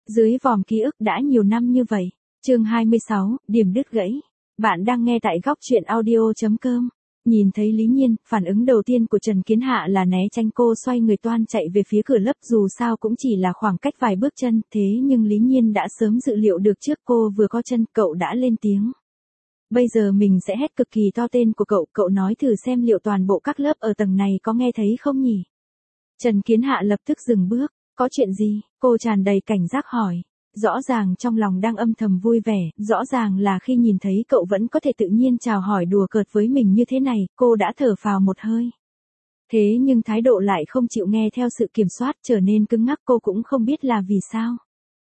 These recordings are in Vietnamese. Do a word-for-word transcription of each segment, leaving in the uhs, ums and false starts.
Dưới vòm ký ức đã nhiều năm như vậy. Chương hai mươi sáu, điểm đứt gãy. Bạn đang nghe tại góc truyện audio chấm com. Nhìn thấy Lý Nhiên, phản ứng đầu tiên của Trần Kiến Hạ là né tránh, cô xoay người toan chạy về phía cửa lớp, dù sao cũng chỉ là khoảng cách vài bước chân, thế nhưng Lý Nhiên đã sớm dự liệu được trước cô vừa có chân, cậu đã lên tiếng. Bây giờ mình sẽ hét cực kỳ to tên của cậu, cậu nói thử xem liệu toàn bộ các lớp ở tầng này có nghe thấy không nhỉ? Trần Kiến Hạ lập tức dừng bước, có chuyện gì? Cô tràn đầy cảnh giác hỏi. Rõ ràng trong lòng đang âm thầm vui vẻ, rõ ràng là khi nhìn thấy cậu vẫn có thể tự nhiên chào hỏi đùa cợt với mình như thế này, cô đã thở phào một hơi. Thế nhưng thái độ lại không chịu nghe theo sự kiểm soát, trở nên cứng ngắc, cô cũng không biết là vì sao.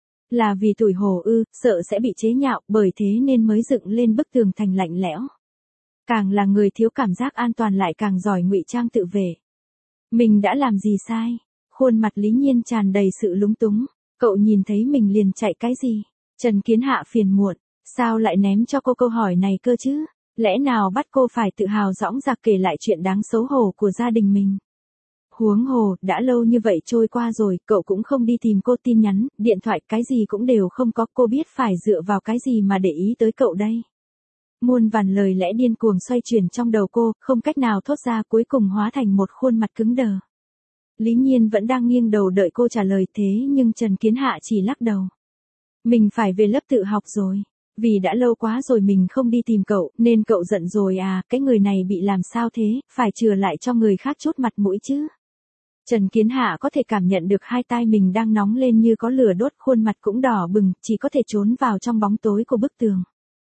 Là vì tủi hổ ư, sợ sẽ bị chế nhạo, bởi thế nên mới dựng lên bức tường thành lạnh lẽo. Càng là người thiếu cảm giác an toàn lại càng giỏi ngụy trang tự vệ. Mình đã làm gì sai? Khuôn mặt Lý Nhiên tràn đầy sự lúng túng. Cậu nhìn thấy mình liền chạy cái gì? Trần Kiến Hạ phiền muộn, sao lại ném cho cô câu hỏi này cơ chứ? Lẽ nào bắt cô phải tự hào dõng dạc kể lại chuyện đáng xấu hổ của gia đình mình? Huống hồ, đã lâu như vậy trôi qua rồi, cậu cũng không đi tìm cô, tin nhắn, điện thoại, cái gì cũng đều không có, cô biết phải dựa vào cái gì mà để ý tới cậu đây? Muôn vàn lời lẽ điên cuồng xoay chuyển trong đầu cô, không cách nào thốt ra, cuối cùng hóa thành một khuôn mặt cứng đờ. Lý Nhiên vẫn đang nghiêng đầu đợi cô trả lời, thế nhưng Trần Kiến Hạ chỉ lắc đầu. Mình phải về lớp tự học rồi. Vì đã lâu quá rồi mình không đi tìm cậu, nên cậu giận rồi à, cái người này bị làm sao thế, phải chừa lại cho người khác chút mặt mũi chứ. Trần Kiến Hạ có thể cảm nhận được hai tai mình đang nóng lên như có lửa đốt, khuôn mặt cũng đỏ bừng, chỉ có thể trốn vào trong bóng tối của bức tường.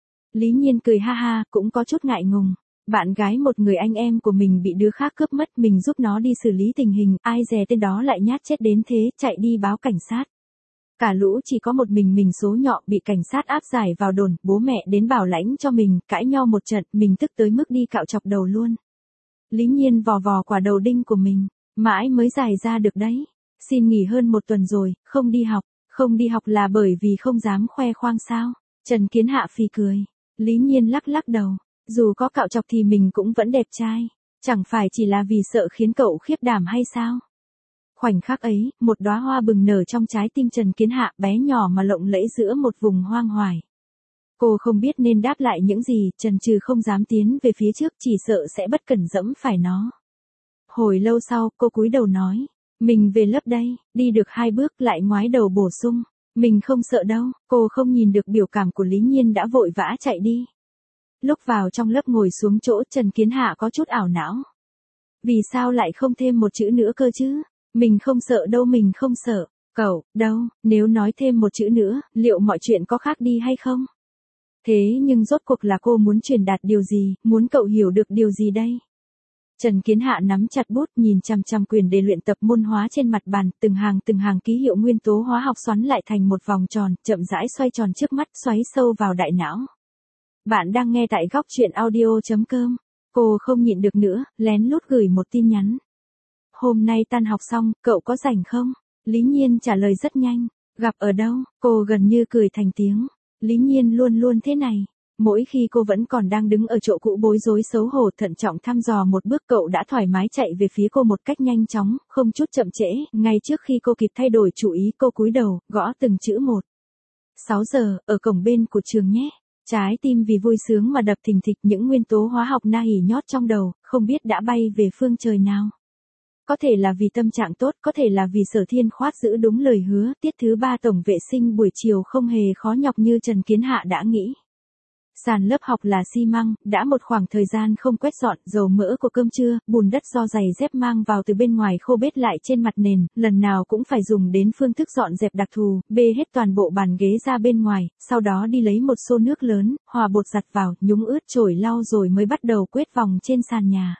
Lý Nhiên cười ha ha, cũng có chút ngại ngùng. Bạn gái một người anh em của mình bị đứa khác cướp mất, mình giúp nó đi xử lý tình hình, ai dè tên đó lại nhát chết đến thế, chạy đi báo cảnh sát. Cả lũ chỉ có một mình mình số nhọ, bị cảnh sát áp giải vào đồn, bố mẹ đến bảo lãnh cho mình, cãi nhau một trận, mình tức tới mức đi cạo chọc đầu luôn. Lý Nhiên vò vò quả đầu đinh của mình, mãi mới giải ra được đấy. Xin nghỉ hơn một tuần rồi, không đi học, không đi học là bởi vì không dám khoe khoang sao? Trần Kiến Hạ phì cười. Lý Nhiên lắc lắc đầu. Dù có cạo chọc thì mình cũng vẫn đẹp trai. Chẳng phải chỉ là vì sợ khiến cậu khiếp đảm hay sao? Khoảnh khắc ấy, một đóa hoa bừng nở trong trái tim Trần Kiến Hạ, bé nhỏ mà lộng lẫy giữa một vùng hoang hoài. Cô không biết nên đáp lại những gì, chần chừ không dám tiến về phía trước, chỉ sợ sẽ bất cẩn dẫm phải nó. Hồi lâu sau, cô cúi đầu nói. Mình về lớp đây, đi được hai bước lại ngoái đầu bổ sung. Mình không sợ đâu, cô không nhìn được biểu cảm của Lý Nhiên đã vội vã chạy đi. Lúc vào trong lớp ngồi xuống chỗ, Trần Kiến Hạ có chút ảo não. Vì sao lại không thêm một chữ nữa cơ chứ? Mình không sợ đâu, mình không sợ. Cậu, đâu, nếu nói thêm một chữ nữa, liệu mọi chuyện có khác đi hay không? Thế nhưng rốt cuộc là cô muốn truyền đạt điều gì, muốn cậu hiểu được điều gì đây? Trần Kiến Hạ nắm chặt bút, nhìn chằm chằm quyển đề luyện tập môn hóa trên mặt bàn, từng hàng từng hàng ký hiệu nguyên tố hóa học xoắn lại thành một vòng tròn, chậm rãi xoay tròn trước mắt, xoáy sâu vào đại não. Bạn đang nghe tại góc truyện audio chấm com. Cô không nhịn được nữa, lén lút gửi một tin nhắn. Hôm nay tan học xong, cậu có rảnh không? Lý Nhiên trả lời rất nhanh. Gặp ở đâu? Cô gần như cười thành tiếng. Lý Nhiên luôn luôn thế này. Mỗi khi cô vẫn còn đang đứng ở chỗ cũ bối rối xấu hổ, thận trọng thăm dò một bước, cậu đã thoải mái chạy về phía cô một cách nhanh chóng, không chút chậm trễ. Ngay trước khi cô kịp thay đổi chủ ý, cô cúi đầu, gõ từng chữ một. sáu giờ, ở cổng bên của trường nhé. Trái tim vì vui sướng mà đập thình thịch, những nguyên tố hóa học na hỉ nhót trong đầu, không biết đã bay về phương trời nào. Có thể là vì tâm trạng tốt, có thể là vì Sở Thiên Khoát giữ đúng lời hứa, tiết thứ ba tổng vệ sinh buổi chiều không hề khó nhọc như Trần Kiến Hạ đã nghĩ. Sàn lớp học là xi măng, đã một khoảng thời gian không quét dọn, dầu mỡ của cơm trưa, bùn đất do giày dép mang vào từ bên ngoài khô bết lại trên mặt nền, lần nào cũng phải dùng đến phương thức dọn dẹp đặc thù, bê hết toàn bộ bàn ghế ra bên ngoài, sau đó đi lấy một xô nước lớn, hòa bột giặt vào, nhúng ướt chổi lau rồi mới bắt đầu quét vòng trên sàn nhà.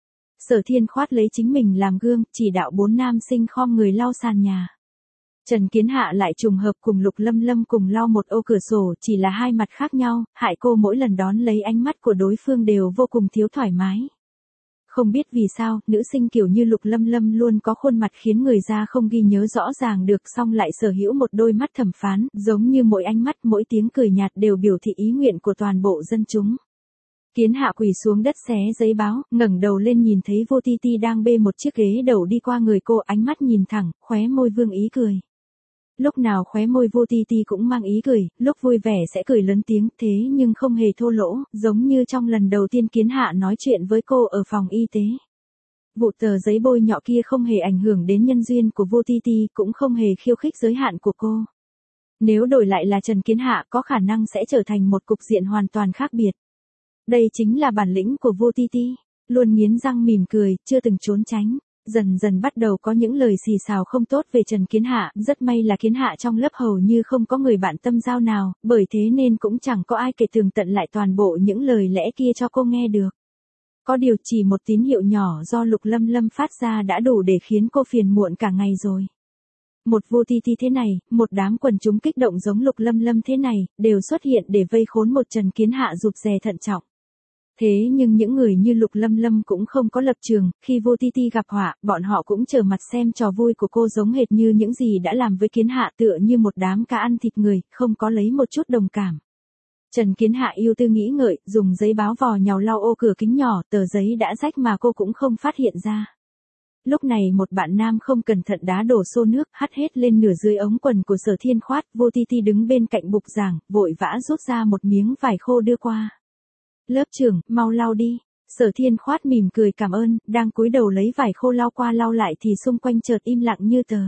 Sở Thiên Khoát lấy chính mình làm gương, chỉ đạo bốn nam sinh khom người lau sàn nhà. Trần Kiến Hạ lại trùng hợp cùng Lục Lâm Lâm cùng lau một ô cửa sổ, chỉ là hai mặt khác nhau, hại cô mỗi lần đón lấy ánh mắt của đối phương đều vô cùng thiếu thoải mái. Không biết vì sao, nữ sinh kiểu như Lục Lâm Lâm luôn có khuôn mặt khiến người ra không ghi nhớ rõ ràng được, song lại sở hữu một đôi mắt thẩm phán, giống như mỗi ánh mắt, mỗi tiếng cười nhạt đều biểu thị ý nguyện của toàn bộ dân chúng. Kiến Hạ quỳ xuống đất xé giấy báo, ngẩng đầu lên nhìn thấy Vô Ti Ti đang bê một chiếc ghế đầu đi qua người cô, ánh mắt nhìn thẳng, khóe môi vương ý cười. Lúc nào khóe môi Vô Ti Ti cũng mang ý cười, lúc vui vẻ sẽ cười lớn tiếng, thế nhưng không hề thô lỗ, giống như trong lần đầu tiên Kiến Hạ nói chuyện với cô ở phòng y tế. Vụ tờ giấy bôi nhọ kia không hề ảnh hưởng đến nhân duyên của Vô Ti Ti, cũng không hề khiêu khích giới hạn của cô. Nếu đổi lại là Trần Kiến Hạ có khả năng sẽ trở thành một cục diện hoàn toàn khác biệt. Đây chính là bản lĩnh của Vô Ti Ti, luôn nghiến răng mỉm cười, chưa từng trốn tránh. Dần dần bắt đầu có những lời xì xào không tốt về Trần Kiến Hạ, rất may là Kiến Hạ trong lớp hầu như không có người bạn tâm giao nào, bởi thế nên cũng chẳng có ai kể tường tận lại toàn bộ những lời lẽ kia cho cô nghe được. Có điều chỉ một tín hiệu nhỏ do Lục Lâm Lâm phát ra đã đủ để khiến cô phiền muộn cả ngày rồi. Một Vô Ti Ti thế này, một đám quần chúng kích động giống Lục Lâm Lâm thế này, đều xuất hiện để vây khốn một Trần Kiến Hạ rụt rè thận trọng. Thế nhưng những người như Lục Lâm Lâm cũng không có lập trường, khi Vô Ti Ti gặp họa, bọn họ cũng chờ mặt xem trò vui của cô giống hệt như những gì đã làm với Kiến Hạ, tựa như một đám cá ăn thịt người, không có lấy một chút đồng cảm. Trần Kiến Hạ yêu tư nghĩ ngợi, dùng giấy báo vò nhào lau ô cửa kính nhỏ, tờ giấy đã rách mà cô cũng không phát hiện ra. Lúc này một bạn nam không cẩn thận đá đổ xô nước, hắt hết lên nửa dưới ống quần của Sở Thiên Khoát, Vô Ti Ti đứng bên cạnh bục giảng, vội vã rút ra một miếng vải khô đưa qua. Lớp trưởng, mau lau đi. Sở Thiên Khoát mỉm cười cảm ơn, đang cúi đầu lấy vải khô lau qua lau lại thì xung quanh chợt im lặng như tờ.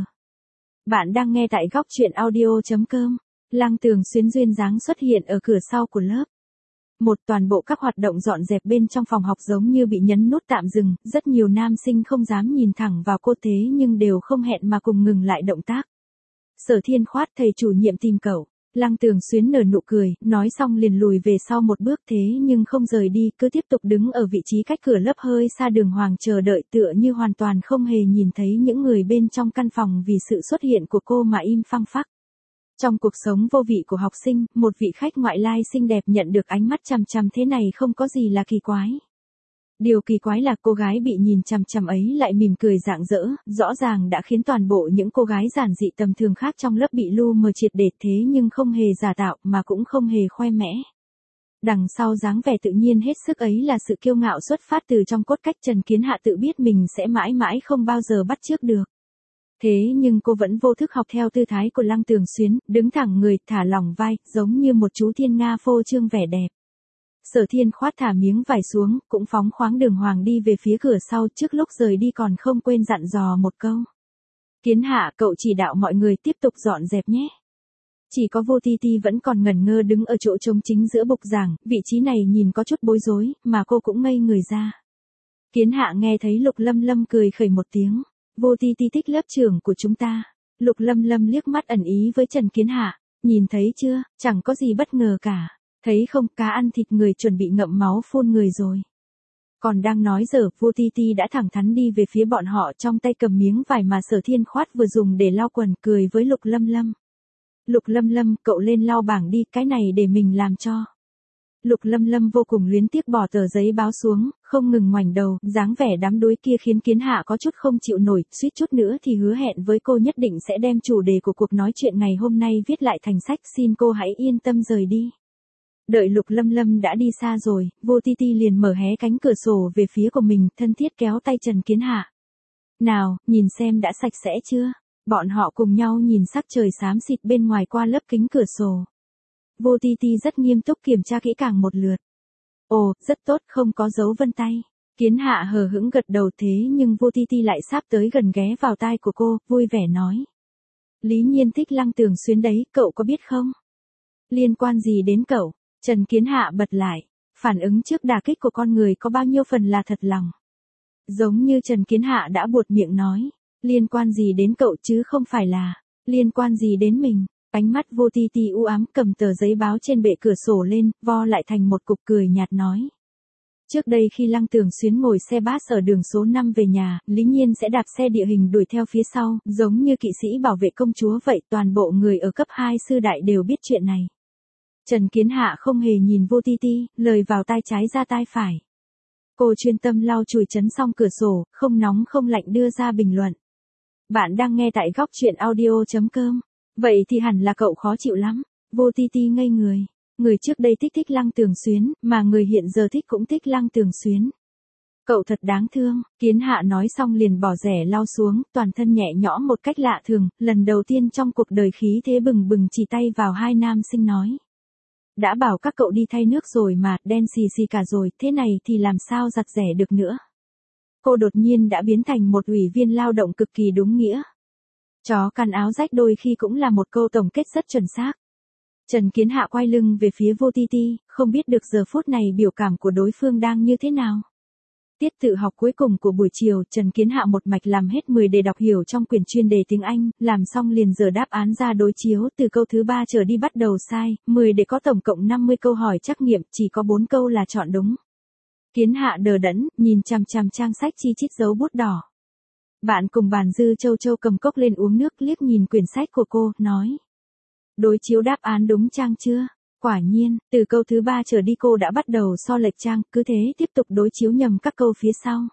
Bạn đang nghe tại góc truyện audio.com. Lăng Tường Xuyến duyên dáng xuất hiện ở cửa sau của lớp. Một toàn bộ các hoạt động dọn dẹp bên trong phòng học giống như bị nhấn nút tạm dừng, rất nhiều nam sinh không dám nhìn thẳng vào cô thế nhưng đều không hẹn mà cùng ngừng lại động tác. Sở Thiên Khoát, thầy chủ nhiệm tìm cậu. Lăng Tường Xuyến nở nụ cười, nói xong liền lùi về sau một bước thế nhưng không rời đi, cứ tiếp tục đứng ở vị trí cách cửa lớp hơi xa Đường Hoàng chờ đợi tựa như hoàn toàn không hề nhìn thấy những người bên trong căn phòng vì sự xuất hiện của cô mà im phăng phắc. Trong cuộc sống vô vị của học sinh, một vị khách ngoại lai xinh đẹp nhận được ánh mắt chằm chằm thế này không có gì là kỳ quái. Điều kỳ quái là cô gái bị nhìn chằm chằm ấy lại mỉm cười rạng rỡ, rõ ràng đã khiến toàn bộ những cô gái giản dị tầm thường khác trong lớp bị lu mờ triệt để thế nhưng không hề giả tạo mà cũng không hề khoe mẽ. Đằng sau dáng vẻ tự nhiên hết sức ấy là sự kiêu ngạo xuất phát từ trong cốt cách Trần Kiến Hạ tự biết mình sẽ mãi mãi không bao giờ bắt chước được. Thế nhưng cô vẫn vô thức học theo tư thái của Lăng Tường Xuyến, đứng thẳng người, thả lỏng vai, giống như một chú thiên nga phô trương vẻ đẹp. Sở Thiên Khoát thả miếng vải xuống, cũng phóng khoáng Đường Hoàng đi về phía cửa sau, trước lúc rời đi còn không quên dặn dò một câu. Kiến Hạ, cậu chỉ đạo mọi người tiếp tục dọn dẹp nhé. Chỉ có Vô Ti Ti vẫn còn ngẩn ngơ đứng ở chỗ trống chính giữa bục giảng, vị trí này nhìn có chút bối rối, mà cô cũng ngây người ra. Kiến Hạ nghe thấy Lục Lâm Lâm cười khẩy một tiếng. Vô Ti Ti thích lớp trưởng của chúng ta. Lục Lâm Lâm liếc mắt ẩn ý với Trần Kiến Hạ. Nhìn thấy chưa, chẳng có gì bất ngờ cả. Thấy không, cá ăn thịt người chuẩn bị ngậm máu phun người rồi. Còn đang nói dở, Vô Ti Ti đã thẳng thắn đi về phía bọn họ, trong tay cầm miếng vải mà Sở Thiên Khoát vừa dùng để lau quần, cười với Lục Lâm Lâm. Lục Lâm Lâm, cậu lên lau bảng đi, cái này để mình làm cho. Lục Lâm Lâm vô cùng luyến tiếc bỏ tờ giấy báo xuống, không ngừng ngoảnh đầu, dáng vẻ đắm đuối kia khiến Kiến Hạ có chút không chịu nổi, suýt chút nữa thì hứa hẹn với cô nhất định sẽ đem chủ đề của cuộc nói chuyện ngày hôm nay viết lại thành sách, xin cô hãy yên tâm rời đi. Đợi Lục Lâm Lâm đã đi xa rồi, Vô Ti Ti liền mở hé cánh cửa sổ về phía của mình, thân thiết kéo tay Trần Kiến Hạ. Nào, nhìn xem đã sạch sẽ chưa? Bọn họ cùng nhau nhìn sắc trời xám xịt bên ngoài qua lớp kính cửa sổ. Vô Ti Ti rất nghiêm túc kiểm tra kỹ càng một lượt. Ồ, rất tốt, không có dấu vân tay. Kiến Hạ hờ hững gật đầu thế nhưng Vô Ti Ti lại sắp tới gần ghé vào tai của cô, vui vẻ nói. Lý Nhiên thích Lăng Tường Xuyến đấy, cậu có biết không? Liên quan gì đến cậu? Trần Kiến Hạ bật lại. Phản ứng trước đả kích của con người có bao nhiêu phần là thật lòng. Giống như Trần Kiến Hạ đã buột miệng nói. Liên quan gì đến cậu chứ không phải là. Liên quan gì đến mình? Ánh mắt Vô Ti Ti u ám cầm tờ giấy báo trên bệ cửa sổ lên, vo lại thành một cục cười nhạt nói. Trước đây khi Lăng Tường Xuyến ngồi xe bus ở đường số năm về nhà, Lý Nhiên sẽ đạp xe địa hình đuổi theo phía sau, giống như kỵ sĩ bảo vệ công chúa vậy, toàn bộ người ở cấp hai sư đại đều biết chuyện này. Trần Kiến Hạ không hề nhìn Vô Ti Ti, lời vào tai trái ra tai phải. Cô chuyên tâm lau chùi chấn xong cửa sổ, không nóng không lạnh đưa ra bình luận. Bạn đang nghe tại góc truyện audio.com. Vậy thì hẳn là cậu khó chịu lắm. Vô Ti Ti ngây người. Người trước đây thích thích Lăng Tường Xuyến, mà người hiện giờ thích cũng thích Lăng Tường Xuyến. Cậu thật đáng thương, Kiến Hạ nói xong liền bỏ rẻ lau xuống, toàn thân nhẹ nhõm một cách lạ thường, lần đầu tiên trong cuộc đời khí thế bừng bừng chỉ tay vào hai nam sinh nói. Đã bảo các cậu đi thay nước rồi mà, đen xì xì cả rồi, thế này thì làm sao giặt rẻ được nữa. Cô đột nhiên đã biến thành một ủy viên lao động cực kỳ đúng nghĩa. Chó căn áo rách đôi khi cũng là một câu tổng kết rất chuẩn xác. Trần Kiến Hạ quay lưng về phía Vô Ti Ti, không biết được giờ phút này biểu cảm của đối phương đang như thế nào. Tiết tự học cuối cùng của buổi chiều, Trần Kiến Hạ một mạch làm hết mười đề đọc hiểu trong quyển chuyên đề tiếng Anh, làm xong liền dở đáp án ra đối chiếu, từ câu thứ ba trở đi bắt đầu sai, mười đề có tổng cộng năm mươi câu hỏi trắc nghiệm, chỉ có bốn câu là chọn đúng. Kiến Hạ đờ đẫn, nhìn chằm chằm trang sách chi chít dấu bút đỏ. Bạn cùng bàn Dư Châu Châu cầm cốc lên uống nước, liếc nhìn quyển sách của cô, nói. Đối chiếu đáp án đúng trang chưa? Quả nhiên, từ câu thứ ba trở đi cô đã bắt đầu so lệch trang, cứ thế tiếp tục đối chiếu nhầm các câu phía sau.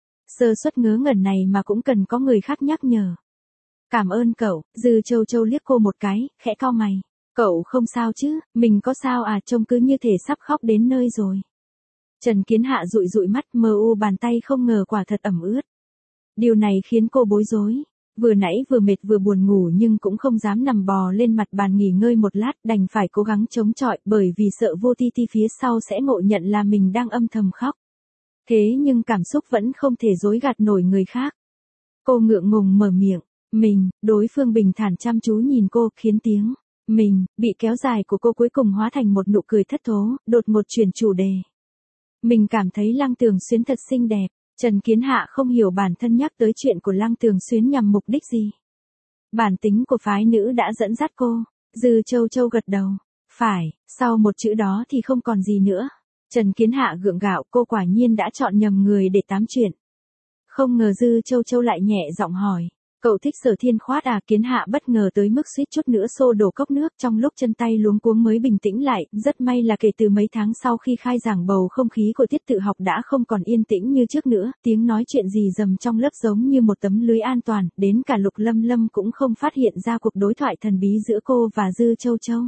Sơ suất ngớ ngẩn này mà cũng cần có người khác nhắc nhở. Cảm ơn cậu, Dư Châu Châu liếc cô một cái, khẽ cau mày. Cậu không sao chứ, mình có sao à, trông cứ như thể sắp khóc đến nơi rồi. Trần Kiến Hạ dụi dụi mắt, mờ u bàn tay không ngờ quả thật ẩm ướt. Điều này khiến cô bối rối. Vừa nãy vừa mệt vừa buồn ngủ nhưng cũng không dám nằm bò lên mặt bàn nghỉ ngơi một lát, đành phải cố gắng chống chọi bởi vì sợ Vô Ti Ti phía sau sẽ ngộ nhận là mình đang âm thầm khóc. Thế nhưng cảm xúc vẫn không thể dối gạt nổi người khác. Cô ngượng ngùng mở miệng, mình, đối phương bình thản chăm chú nhìn cô, khiến tiếng mình bị kéo dài của cô cuối cùng hóa thành một nụ cười thất thố, đột ngột chuyển chủ đề. Mình cảm thấy Lăng Tường Xuyến thật xinh đẹp. Trần Kiến Hạ không hiểu bản thân nhắc tới chuyện của Lăng Tường Xuyến nhằm mục đích gì. Bản tính của phái nữ đã dẫn dắt cô. Dư Châu Châu gật đầu. Phải, sau một chữ đó thì không còn gì nữa. Trần Kiến Hạ gượng gạo, cô quả nhiên đã chọn nhầm người để tám chuyện. Không ngờ Dư Châu Châu lại nhẹ giọng hỏi. Cậu thích Sở Thiên Khoát à? Kiến Hạ bất ngờ tới mức suýt chút nữa xô đổ cốc nước, trong lúc chân tay luống cuống mới bình tĩnh lại, rất may là kể từ mấy tháng sau khi khai giảng bầu không khí của tiết tự học đã không còn yên tĩnh như trước nữa, tiếng nói chuyện gì rầm trong lớp giống như một tấm lưới an toàn, đến cả Lục Lâm Lâm cũng không phát hiện ra cuộc đối thoại thần bí giữa cô và Dư Châu Châu.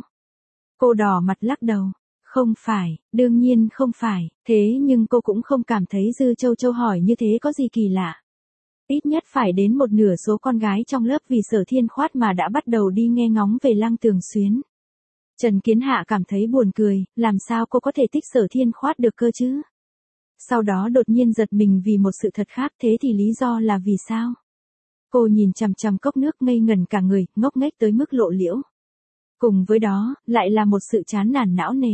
Cô đỏ mặt lắc đầu. Không phải, đương nhiên không phải, thế nhưng cô cũng không cảm thấy Dư Châu Châu hỏi như thế có gì kỳ lạ. Ít nhất phải đến một nửa số con gái trong lớp vì Sở Thiên Khoát mà đã bắt đầu đi nghe ngóng về Lăng Tường Xuyến. Trần Kiến Hạ cảm thấy buồn cười, làm sao cô có thể thích Sở Thiên Khoát được cơ chứ? Sau đó đột nhiên giật mình vì một sự thật khác, thế thì lý do là vì sao? Cô nhìn chằm chằm cốc nước ngây ngẩn cả người, ngốc nghếch tới mức lộ liễu. Cùng với đó, lại là một sự chán nản não nề.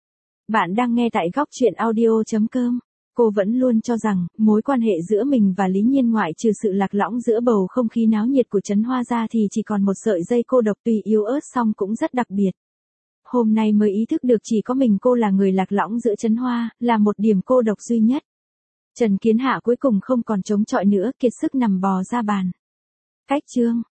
Bạn đang nghe tại góc truyện audio chấm com. Cô vẫn luôn cho rằng, mối quan hệ giữa mình và Lý Nhiên ngoại trừ sự lạc lõng giữa bầu không khí náo nhiệt của Trấn Hoa ra thì chỉ còn một sợi dây cô độc tuy yếu ớt song cũng rất đặc biệt. Hôm nay mới ý thức được chỉ có mình cô là người lạc lõng giữa Trấn Hoa, là một điểm cô độc duy nhất. Trần Kiến Hạ cuối cùng không còn chống chọi nữa, kiệt sức nằm bò ra bàn. Cách chương.